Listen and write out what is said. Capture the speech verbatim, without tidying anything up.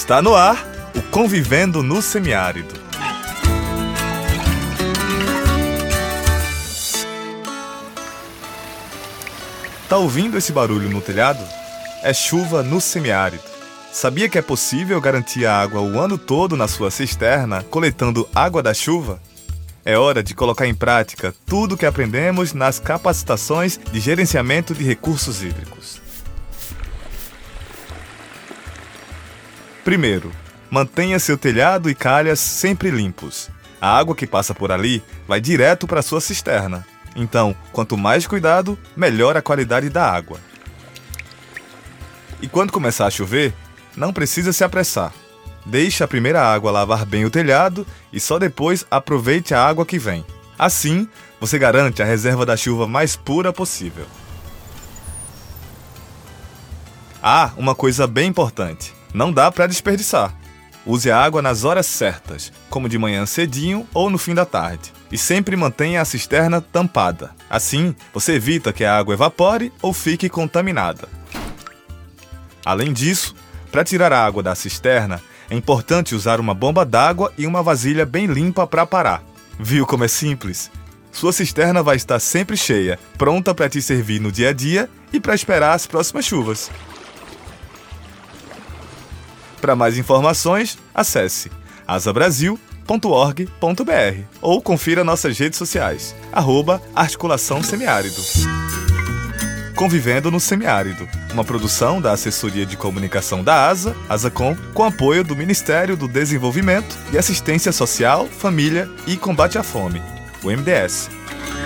Está no ar o Convivendo no Semiárido. Tá ouvindo esse barulho no telhado? É chuva no semiárido. Sabia que é possível garantir a água o ano todo na sua cisterna, coletando água da chuva? É hora de colocar em prática tudo o que aprendemos nas capacitações de gerenciamento de recursos hídricos. Primeiro, mantenha seu telhado e calhas sempre limpos. A água que passa por ali vai direto para sua cisterna. Então, quanto mais cuidado, melhor a qualidade da água. E quando começar a chover, não precisa se apressar. Deixe a primeira água lavar bem o telhado e só depois aproveite a água que vem. Assim, você garante a reserva da chuva mais pura possível. Ah, uma coisa bem importante. Não dá para desperdiçar. Use a água nas horas certas, como de manhã cedinho ou no fim da tarde. E sempre mantenha a cisterna tampada. Assim, você evita que a água evapore ou fique contaminada. Além disso, para tirar a água da cisterna, é importante usar uma bomba d'água e uma vasilha bem limpa para parar. Viu como é simples? Sua cisterna vai estar sempre cheia, pronta para te servir no dia a dia e para esperar as próximas chuvas. Para mais informações, acesse asa brasil ponto org ponto br ou confira nossas redes sociais, arroba Articulação Semiárido. Convivendo no Semiárido, uma produção da Assessoria de Comunicação da ASA, ASACOM, com apoio do Ministério do Desenvolvimento e Assistência Social, Família e Combate à Fome, o M D S.